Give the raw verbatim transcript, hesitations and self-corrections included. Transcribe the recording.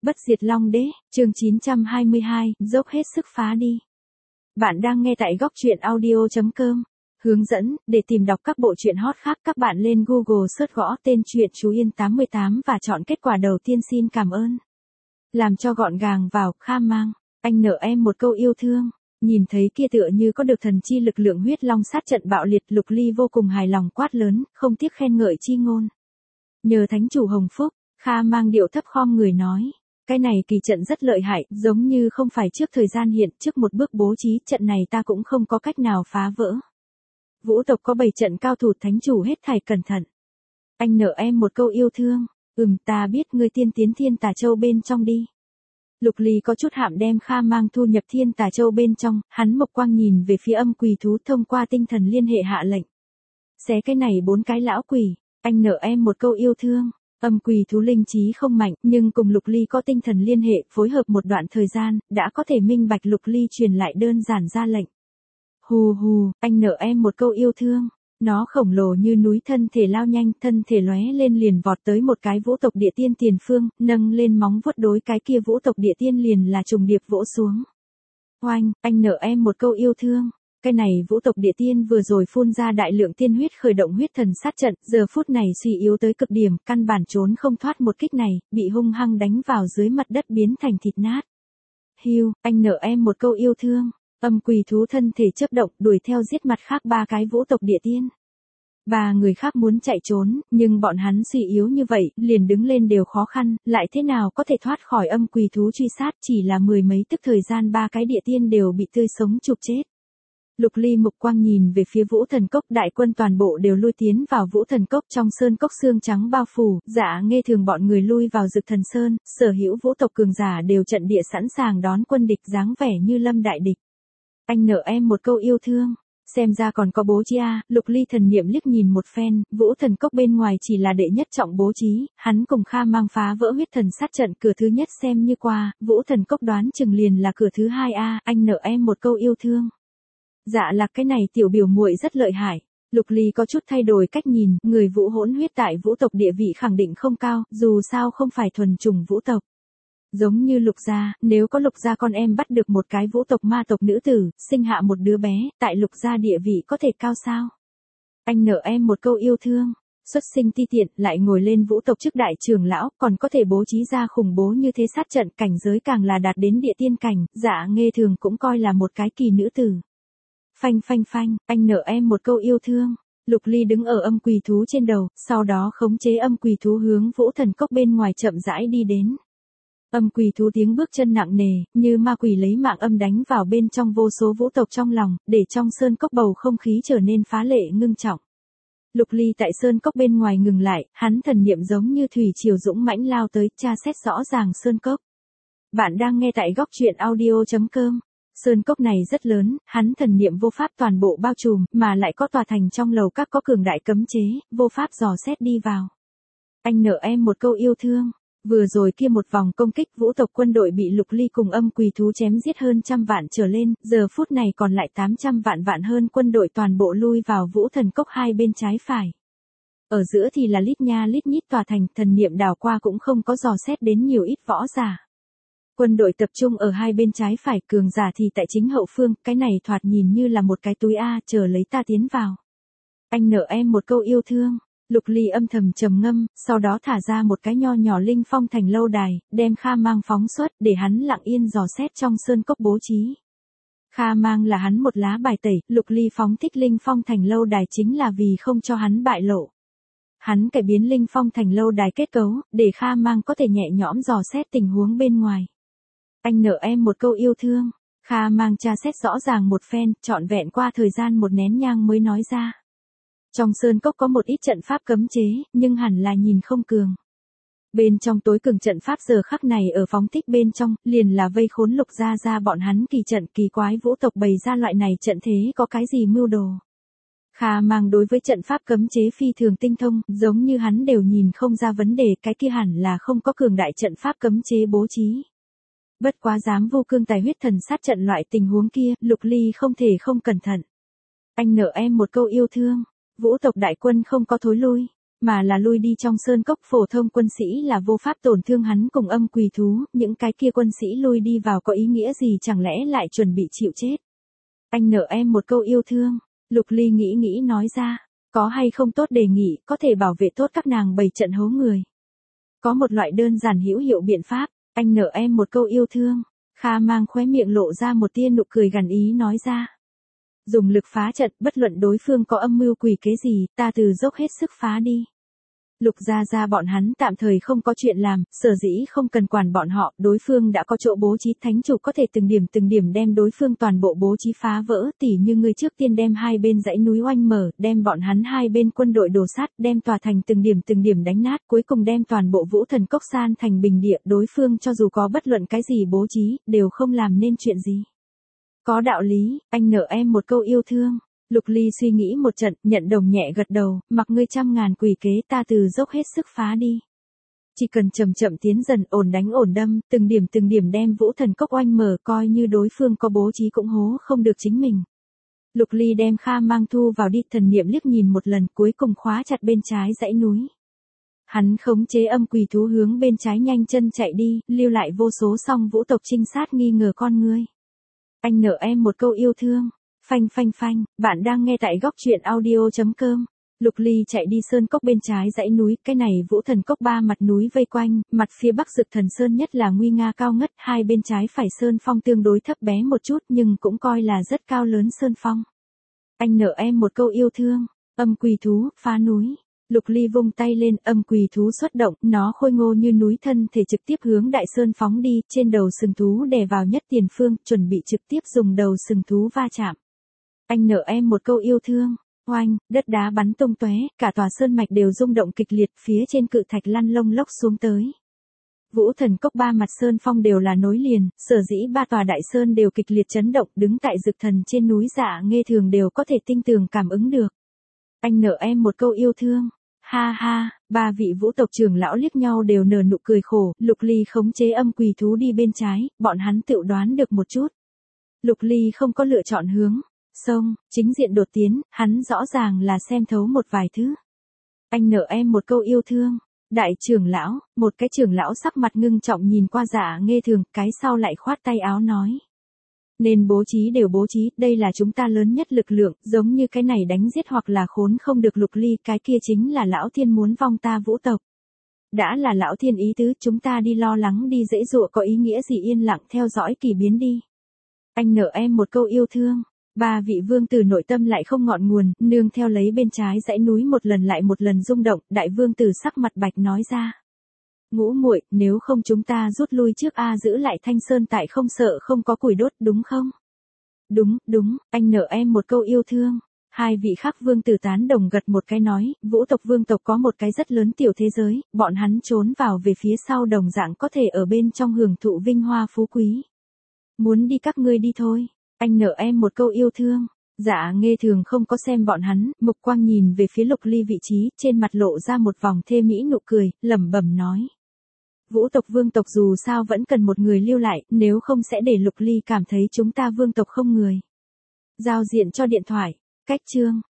Bất diệt Long Đế, chương chín trăm hai mươi hai, dốc hết sức phá đi. Bạn đang nghe tại góc truyện audio chấm com. Hướng dẫn, để tìm đọc các bộ truyện hot khác các bạn lên Google search gõ tên truyện Chú Yên tám mươi tám và chọn kết quả đầu tiên. Xin cảm ơn. Làm cho gọn gàng vào, Kha Mang, anh nợ em một câu yêu thương. Nhìn thấy kia tựa như có được thần chi lực lượng huyết long sát trận bạo liệt, Lục Ly vô cùng hài lòng quát lớn, không tiếc khen ngợi chi ngôn. Nhờ thánh chủ hồng phúc, Kha Mang điệu thấp khom người nói. Cái này kỳ trận rất lợi hại, giống như không phải trước thời gian hiện, trước một bước bố trí, trận này ta cũng không có cách nào phá vỡ. Vũ tộc có bảy trận cao thủ, thánh chủ hết thảy cẩn thận. Anh nợ em một câu yêu thương, ừm ta biết ngươi tiên tiến Thiên Tà Châu bên trong đi. Lục Ly có chút hạm đem Kha Mang thu nhập Thiên Tà Châu bên trong, hắn mộc quang nhìn về phía âm quỷ thú thông qua tinh thần liên hệ hạ lệnh. Xé cái này bốn cái lão quỷ, anh nợ em một câu yêu thương. Âm quỷ thú linh trí không mạnh, nhưng cùng Lục Ly có tinh thần liên hệ, phối hợp một đoạn thời gian, đã có thể minh bạch Lục Ly truyền lại đơn giản ra lệnh. Hù hù, anh nợ em một câu yêu thương. Nó khổng lồ như núi, thân thể lao nhanh, thân thể lóe lên liền vọt tới một cái vũ tộc địa tiên tiền phương, nâng lên móng vuốt đối cái kia vũ tộc địa tiên liền là trùng điệp vỗ xuống. Oanh, anh nợ em một câu yêu thương. Cái này vũ tộc địa tiên vừa rồi phun ra đại lượng tiên huyết khởi động huyết thần sát trận, giờ phút này suy yếu tới cực điểm, căn bản trốn không thoát một kích này, bị hung hăng đánh vào dưới mặt đất biến thành thịt nát. Hiu, anh nợ em một câu yêu thương. Âm quỷ thú thân thể chớp động, đuổi theo giết mặt khác ba cái vũ tộc địa tiên. Ba người khác muốn chạy trốn, nhưng bọn hắn suy yếu như vậy, liền đứng lên đều khó khăn, lại thế nào có thể thoát khỏi âm quỷ thú truy sát, chỉ là mười mấy tức thời gian ba cái địa tiên đều bị tươi sống chụp chết. Lục Ly mục quang nhìn về phía Vũ Thần Cốc, đại quân toàn bộ đều lui tiến vào Vũ Thần Cốc, trong sơn cốc xương trắng bao phủ, Dạ Nghê Thường bọn người lui vào Dực Thần Sơn, sở hữu vũ tộc cường giả đều trận địa sẵn sàng đón quân địch, dáng vẻ như lâm đại địch. Anh nợ em một câu yêu thương, xem ra còn có bố trí a. Lục Ly thần niệm liếc nhìn một phen, Vũ Thần Cốc bên ngoài chỉ là đệ nhất trọng bố trí, hắn cùng Kha Mang phá vỡ huyết thần sát trận cửa thứ nhất xem như qua, Vũ Thần Cốc đoán chừng liền là cửa thứ hai a. Anh nợ em một câu yêu thương. Dạ là cái này tiểu biểu muội rất lợi hại. Lục Ly có chút thay đổi cách nhìn, người Vũ hỗn huyết tại vũ tộc địa vị khẳng định không cao, dù sao không phải thuần chủng vũ tộc. Giống như Lục gia, nếu có Lục gia con em bắt được một cái vũ tộc ma tộc nữ tử, sinh hạ một đứa bé, tại Lục gia địa vị có thể cao sao? Anh nợ em một câu yêu thương. Xuất sinh ti tiện, lại ngồi lên vũ tộc chức đại trưởng lão, còn có thể bố trí ra khủng bố như thế sát trận, cảnh giới càng là đạt đến địa tiên cảnh, Dạ Nghê Thường cũng coi là một cái kỳ nữ tử. Phanh phanh phanh, anh nợ em một câu yêu thương. Lục Ly đứng ở âm quỷ thú trên đầu, sau đó khống chế âm quỷ thú hướng Vũ Thần Cốc bên ngoài chậm rãi đi đến. Âm quỷ thú tiếng bước chân nặng nề, như ma quỷ lấy mạng âm đánh vào bên trong vô số vũ tộc trong lòng, để trong sơn cốc bầu không khí trở nên phá lệ ngưng trọng. Lục Ly tại sơn cốc bên ngoài ngừng lại, hắn thần niệm giống như thủy triều dũng mãnh lao tới, tra xét rõ ràng sơn cốc. Bạn đang nghe tại góc truyện audio chấm com. Sơn cốc này rất lớn, hắn thần niệm vô pháp toàn bộ bao trùm, mà lại có tòa thành trong lầu các có cường đại cấm chế, vô pháp dò xét đi vào. Anh nợ em một câu yêu thương. Vừa rồi kia một vòng công kích vũ tộc quân đội bị Lục Ly cùng âm quỷ thú chém giết hơn trăm vạn trở lên, giờ phút này còn lại tám trăm vạn vạn hơn quân đội toàn bộ lui vào Vũ Thần Cốc hai bên trái phải. Ở giữa thì là lít nha lít nhít tòa thành, thần niệm đảo qua cũng không có dò xét đến nhiều ít võ giả. Quân đội tập trung ở hai bên trái phải, cường giả thì tại chính hậu phương, cái này thoạt nhìn như là một cái túi A, chờ lấy ta tiến vào. Anh nợ em một câu yêu thương. Lục Ly âm thầm trầm ngâm, sau đó thả ra một cái nho nhỏ linh phong thành lâu đài, đem Kha Mang phóng xuất, để hắn lặng yên dò xét trong sơn cốc bố trí. Kha Mang là hắn một lá bài tẩy, Lục Ly phóng thích linh phong thành lâu đài chính là vì không cho hắn bại lộ. Hắn cải biến linh phong thành lâu đài kết cấu, để Kha Mang có thể nhẹ nhõm dò xét tình huống bên ngoài. Anh nợ em một câu yêu thương. Kha Mang tra xét rõ ràng một phen, trọn vẹn qua thời gian một nén nhang mới nói ra. Trong sơn cốc có một ít trận pháp cấm chế, nhưng hẳn là nhìn không cường. Bên trong tối cường trận pháp giờ khắc này ở phóng thích bên trong, liền là vây khốn Lục gia ra bọn hắn kỳ trận kỳ quái vũ tộc bày ra loại này trận thế có cái gì mưu đồ. Kha Mang đối với trận pháp cấm chế phi thường tinh thông, giống như hắn đều nhìn không ra vấn đề, cái kia hẳn là không có cường đại trận pháp cấm chế bố trí. Bất quá dám vô cương tài huyết thần sát trận loại tình huống kia, Lục Ly không thể không cẩn thận. Anh nợ em một câu yêu thương. Vũ tộc đại quân không có thối lui, mà là lui đi trong sơn cốc. Phổ thông quân sĩ là vô pháp tổn thương hắn cùng âm quỷ thú, những cái kia quân sĩ lui đi vào có ý nghĩa gì, chẳng lẽ lại chuẩn bị chịu chết. Anh nợ em một câu yêu thương, Lục Ly nghĩ nghĩ nói ra, có hay không tốt đề nghị, có thể bảo vệ tốt các nàng bày trận hố người. Có một loại đơn giản hữu hiệu biện pháp, anh nợ em một câu yêu thương. Kha Mang khóe miệng lộ ra một tia nụ cười gằn ý nói ra. Dùng lực phá trận, bất luận đối phương có âm mưu quỷ kế gì, ta từ dốc hết sức phá đi. Lục gia gia bọn hắn tạm thời không có chuyện làm, sở dĩ không cần quản bọn họ, đối phương đã có chỗ bố trí, thánh chủ có thể từng điểm từng điểm đem đối phương toàn bộ bố trí phá vỡ, tỉ như người trước tiên đem hai bên dãy núi oanh mở, đem bọn hắn hai bên quân đội đổ sát, đem tòa thành từng điểm từng điểm đánh nát, cuối cùng đem toàn bộ Vũ Thần Cốc san thành bình địa, đối phương cho dù có bất luận cái gì bố trí, đều không làm nên chuyện gì. Có đạo lý, anh nợ em một câu yêu thương. Lục Ly suy nghĩ một trận, nhận đồng nhẹ gật đầu, mặc ngươi trăm ngàn quỷ kế, ta từ dốc hết sức phá đi. Chỉ cần chậm chậm tiến dần, ổn đánh ổn đâm, từng điểm từng điểm đem Vũ Thần Cốc oanh mở, coi như đối phương có bố trí cũng hố không được chính mình. Lục Ly đem Kha Mang thu vào đi, thần niệm liếc nhìn một lần, cuối cùng khóa chặt bên trái dãy núi. Hắn khống chế âm quỷ thú hướng bên trái nhanh chân chạy đi, lưu lại vô số song vũ tộc trinh sát nghi ngờ con ngươi. Anh nợ em một câu yêu thương. Phanh phanh phanh, bạn đang nghe tại góc truyện audio chấm com. Lục Ly chạy đi sơn cốc bên trái dãy núi, cái này Vũ Thần Cốc ba mặt núi vây quanh, mặt phía bắc Dực Thần Sơn nhất là nguy nga cao ngất, hai bên trái phải sơn phong tương đối thấp bé một chút nhưng cũng coi là rất cao lớn sơn phong. Anh nợ em một câu yêu thương, âm quỷ thú, phá núi. Lục Ly vung tay lên, âm quỷ thú xuất động, nó khôi ngô như núi thân thể trực tiếp hướng đại sơn phóng đi, trên đầu sừng thú đè vào nhất tiền phương, chuẩn bị trực tiếp dùng đầu sừng thú va chạm. Anh nợ em một câu yêu thương, oanh, đất đá bắn tung tóe, cả tòa sơn mạch đều rung động kịch liệt, phía trên cự thạch lăn lông lốc xuống tới. Vũ Thần Cốc ba mặt sơn phong đều là nối liền, sở dĩ ba tòa đại sơn đều kịch liệt chấn động, đứng tại Dực Thần trên núi Dạ Nghê thường đều có thể tinh tường cảm ứng được. Anh nợ em một câu yêu thương. Ha ha, ba vị vũ tộc trưởng lão liếc nhau đều nở nụ cười khổ, Lục Ly khống chế âm quỷ thú đi bên trái, bọn hắn tự đoán được một chút. Lục Ly không có lựa chọn hướng. Xong, chính diện đột tiến, hắn rõ ràng là xem thấu một vài thứ. Anh nợ em một câu yêu thương. Đại trưởng lão, một cái trưởng lão sắc mặt ngưng trọng nhìn qua Dạ Nghê thường, cái sau lại khoát tay áo nói. Nên bố trí đều bố trí, đây là chúng ta lớn nhất lực lượng, giống như cái này đánh giết hoặc là khốn không được Lục Ly, cái kia chính là lão thiên muốn vong ta vũ tộc. Đã là lão thiên ý tứ, chúng ta đi lo lắng đi dễ dụa có ý nghĩa gì, yên lặng theo dõi kỳ biến đi. Anh nợ em một câu yêu thương. Ba vị vương tử nội tâm lại không ngọn nguồn, nương theo lấy bên trái dãy núi một lần lại một lần rung động, đại vương tử sắc mặt bạch nói ra. Ngũ muội, nếu không chúng ta rút lui trước a, giữ lại Thanh Sơn tại không sợ không có củi đốt, đúng không? Đúng, đúng, anh nợ em một câu yêu thương. Hai vị khác vương tử tán đồng gật một cái nói, vũ tộc vương tộc có một cái rất lớn tiểu thế giới, bọn hắn trốn vào về phía sau đồng dạng có thể ở bên trong hưởng thụ vinh hoa phú quý. Muốn đi các ngươi đi thôi. Anh nợ em một câu yêu thương. Dạ Nghê thường không có xem bọn hắn, mục quang nhìn về phía Lục Ly vị trí, trên mặt lộ ra một vòng thê mỹ nụ cười, lẩm bẩm nói. Vũ tộc vương tộc dù sao vẫn cần một người lưu lại, nếu không sẽ để Lục Ly cảm thấy chúng ta vương tộc không người. Giao diện cho điện thoại, cách chương.